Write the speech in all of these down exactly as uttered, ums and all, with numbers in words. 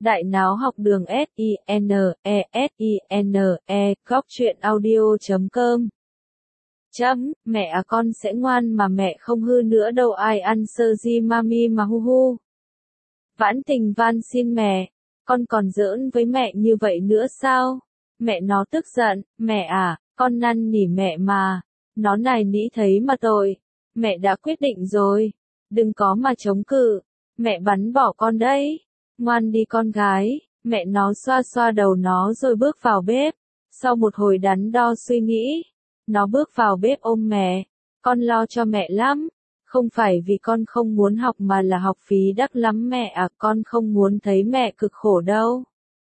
Đại Náo Học Đường S I N E S I N E, góc truyện audio chấm com. Chấm, mẹ à con sẽ ngoan mà mẹ không hư nữa đâu, ai ăn sơ di mami mà hu hu. Vãn Tình van xin mẹ, con còn giỡn với mẹ như vậy nữa sao? Mẹ nó tức giận, mẹ à, con năn nỉ mẹ mà. Nó nài nỉ thấy mà tội. Mẹ đã quyết định rồi. Đừng có mà chống cự. Mẹ bắn bỏ con đấy. Ngoan đi con gái. Mẹ nó xoa xoa đầu nó rồi bước vào bếp. Sau một hồi đắn đo suy nghĩ, nó bước vào bếp ôm mẹ. Con lo cho mẹ lắm. Không phải vì con không muốn học mà là học phí đắt lắm mẹ à, con không muốn thấy mẹ cực khổ đâu.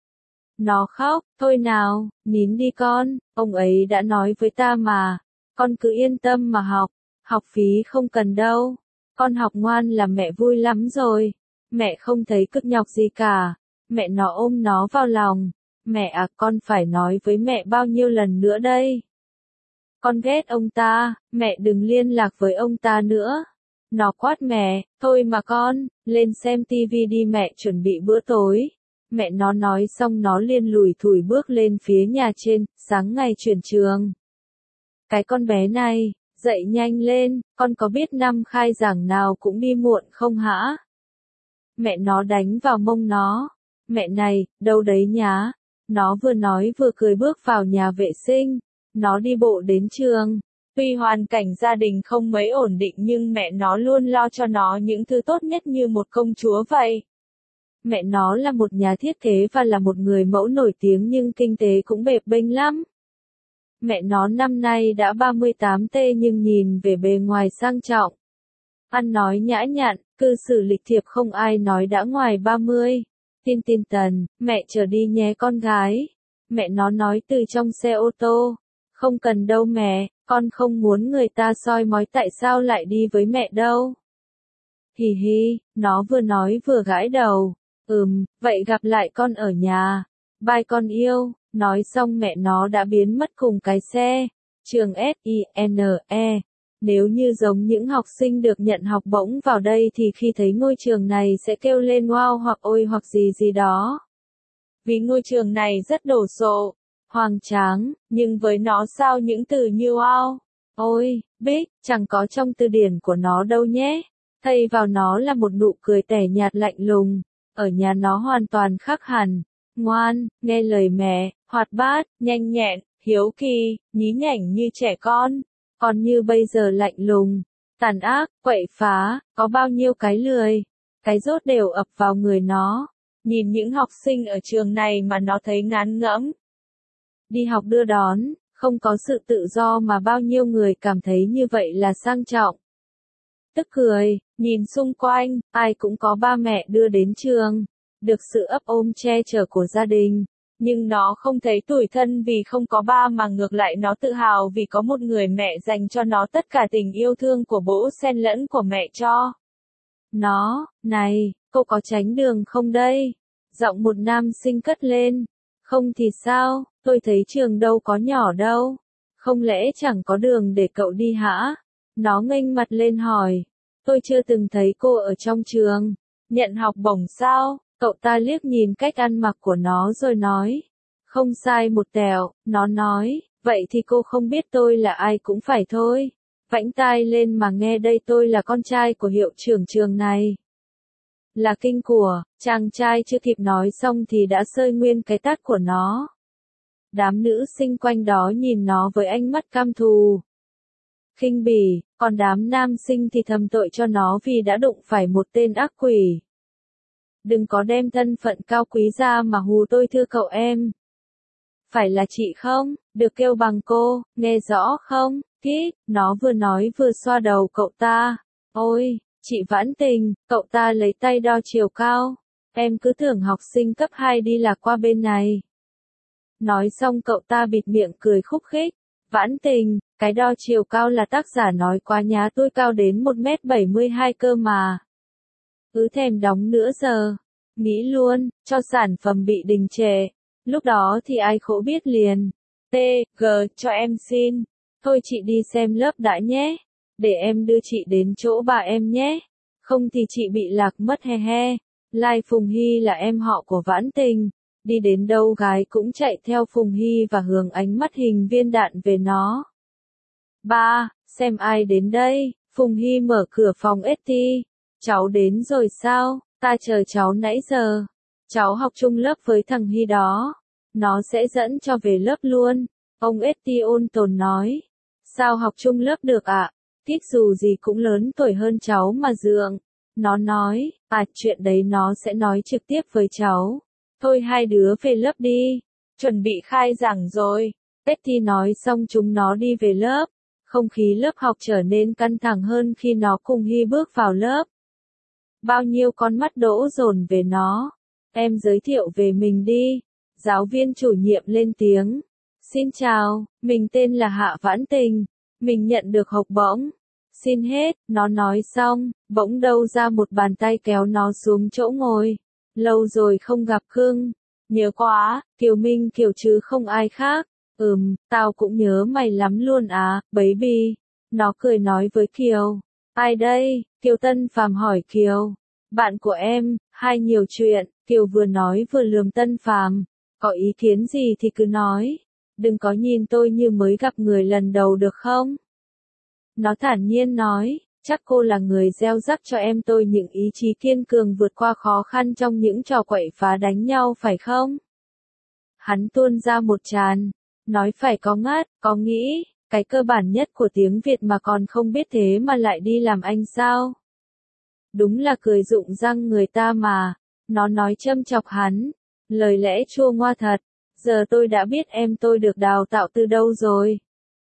Nó khóc, thôi nào, nín đi con, ông ấy đã nói với ta mà. Con cứ yên tâm mà học, học phí không cần đâu. Con học ngoan là mẹ vui lắm rồi. Mẹ không thấy cực nhọc gì cả. Mẹ nó ôm nó vào lòng. Mẹ à, con phải nói với mẹ bao nhiêu lần nữa đây. Con ghét ông ta, mẹ đừng liên lạc với ông ta nữa. Nó quát mẹ, thôi mà con, lên xem tivi đi mẹ chuẩn bị bữa tối. Mẹ nó nói xong nó liền lủi thủi bước lên phía nhà trên, sáng ngày chuyển trường. Cái con bé này, dậy nhanh lên, con có biết năm khai giảng nào cũng đi muộn không hả? Mẹ nó đánh vào mông nó. Mẹ này, đâu đấy nhá. Nó vừa nói vừa cười bước vào nhà vệ sinh. Nó đi bộ đến trường. Tuy hoàn cảnh gia đình không mấy ổn định nhưng mẹ nó luôn lo cho nó những thứ tốt nhất như một công chúa vậy. Mẹ nó là một nhà thiết kế và là một người mẫu nổi tiếng nhưng kinh tế cũng bập bênh lắm. Mẹ nó năm nay đã ba mươi tám tê nhưng nhìn về bề ngoài sang trọng. Ăn nói nhã nhặn, cư xử lịch thiệp không ai nói đã ngoài ba mươi. Tin tin tần, mẹ chờ đi nhé con gái. Mẹ nó nói từ trong xe ô tô. Không cần đâu mẹ, con không muốn người ta soi mói tại sao lại đi với mẹ đâu. Hì hì, nó vừa nói vừa gãi đầu. Ừm, vậy gặp lại con ở nhà. Bye con yêu. Nói xong mẹ nó đã biến mất cùng cái xe. Trường S I N E. Nếu như giống những học sinh được nhận học bổng vào đây thì khi thấy ngôi trường này sẽ kêu lên wow hoặc ôi hoặc gì gì đó. Vì ngôi trường này rất đồ sộ, hoành tráng, nhưng với nó sao những từ như wow, ôi, big, chẳng có trong từ điển của nó đâu nhé. Thay vào nó là một nụ cười tẻ nhạt lạnh lùng. Ở nhà nó hoàn toàn khác hẳn. Ngoan, nghe lời mẹ, hoạt bát, nhanh nhẹn, hiếu kỳ, nhí nhảnh như trẻ con. Còn như bây giờ lạnh lùng, tàn ác, quậy phá, có bao nhiêu cái lười, cái dốt đều ập vào người nó. Nhìn những học sinh ở trường này mà nó thấy ngán ngẫm. Đi học đưa đón, không có sự tự do mà bao nhiêu người cảm thấy như vậy là sang trọng. Tức cười, nhìn xung quanh, ai cũng có ba mẹ đưa đến trường, được sự ấp ôm che chở của gia đình. Nhưng nó không thấy tủi thân vì không có ba mà ngược lại nó tự hào vì có một người mẹ dành cho nó tất cả tình yêu thương của bố xen lẫn của mẹ cho. Nó, này, cô có tránh đường không đây? Giọng một nam sinh cất lên. Không thì sao, tôi thấy trường đâu có nhỏ đâu. Không lẽ chẳng có đường để cậu đi hả? Nó nghênh mặt lên hỏi. Tôi chưa từng thấy cô ở trong trường. Nhận học bổng sao? Cậu ta liếc nhìn cách ăn mặc của nó rồi nói. Không sai một tẹo, nó nói, vậy thì cô không biết tôi là ai cũng phải thôi. Vãnh tai lên mà nghe đây, tôi là con trai của hiệu trưởng trường này. Là kinh của, chàng trai chưa kịp nói xong thì đã sơi nguyên cái tát của nó. Đám nữ sinh quanh đó nhìn nó với ánh mắt căm thù, khinh bỉ, còn đám nam sinh thì thầm tội cho nó vì đã đụng phải một tên ác quỷ. Đừng có đem thân phận cao quý ra mà hù tôi thưa cậu em. Phải là chị không, được kêu bằng cô, nghe rõ không, kít, nó vừa nói vừa xoa đầu cậu ta. Ôi, chị Vãn Tình, cậu ta lấy tay đo chiều cao. Em cứ tưởng học sinh cấp hai đi lạc qua bên này. Nói xong cậu ta bịt miệng cười khúc khích. Vãn Tình, cái đo chiều cao là tác giả nói quá nhá, tôi cao đến một mét bảy mươi hai cơ mà. Cứ thèm đóng nữa giờ. Nghĩ luôn, cho sản phẩm bị đình trệ. Lúc đó thì ai khổ biết liền. T, G, cho em xin. Thôi chị đi xem lớp đã nhé. Để em đưa chị đến chỗ bà em nhé. Không thì chị bị lạc mất he he. Lai Phùng Hy là em họ của Vãn Tình, đi đến đâu gái cũng chạy theo Phùng Hy và hướng ánh mắt hình viên đạn về nó. Ba, xem ai đến đây, Phùng Hy mở cửa phòng ét tê. Cháu đến rồi sao, ta chờ cháu nãy giờ. Cháu học chung lớp với thằng Hy đó. Nó sẽ dẫn cho về lớp luôn. Ông ét tê ôn tồn nói. Sao học chung lớp được ạ? Thích dù gì cũng lớn tuổi hơn cháu mà dượng. Nó nói, à chuyện đấy nó sẽ nói trực tiếp với cháu. Thôi hai đứa về lớp đi. Chuẩn bị khai giảng rồi. ét tê nói xong chúng nó đi về lớp. Không khí lớp học trở nên căng thẳng hơn khi nó cùng Hy bước vào lớp. Bao nhiêu con mắt đổ dồn về nó. Em giới thiệu về mình đi. Giáo viên chủ nhiệm lên tiếng. Xin chào, mình tên là Hạ Vãn Tình. Mình nhận được học bổng. Xin hết, nó nói xong, bỗng đâu ra một bàn tay kéo nó xuống chỗ ngồi. Lâu rồi không gặp Khương. Nhớ quá, Kiều Minh Kiều chứ không ai khác. Ừm, tao cũng nhớ mày lắm luôn à, baby. Nó cười nói với Kiều. Ai đây? Kiều Tân Phàm hỏi Kiều. Bạn của em, hai nhiều chuyện, Kiều vừa nói vừa lườm Tân Phàm. Có ý kiến gì thì cứ nói. Đừng có nhìn tôi như mới gặp người lần đầu được không? Nó thản nhiên nói, chắc cô là người gieo rắc cho em tôi những ý chí kiên cường vượt qua khó khăn trong những trò quậy phá đánh nhau phải không? Hắn tuôn ra một tràng, nói phải có ngắt, có nghĩ, cái cơ bản nhất của tiếng Việt mà còn không biết thế mà lại đi làm anh sao? Đúng là cười rụng răng người ta mà, nó nói châm chọc hắn, lời lẽ chua ngoa thật, giờ tôi đã biết em tôi được đào tạo từ đâu rồi.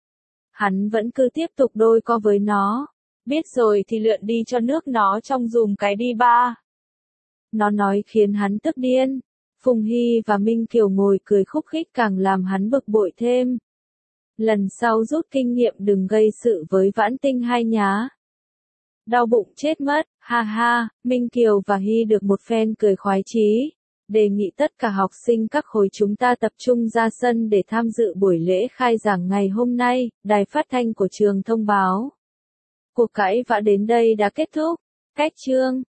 Hắn vẫn cứ tiếp tục đôi co với nó. Biết rồi thì lượn đi cho nước nó trong dùm cái đi ba. Nó nói khiến hắn tức điên. Phùng Hy và Minh Kiều ngồi cười khúc khích càng làm hắn bực bội thêm. Lần sau rút kinh nghiệm đừng gây sự với Vãn Tinh hai nhá. Đau bụng chết mất, ha ha, Minh Kiều và Hy được một phen cười khoái chí. Đề nghị tất cả học sinh các khối chúng ta tập trung ra sân để tham dự buổi lễ khai giảng ngày hôm nay, đài phát thanh của trường thông báo. Cuộc cãi vã đến đây đã kết thúc. Cách chương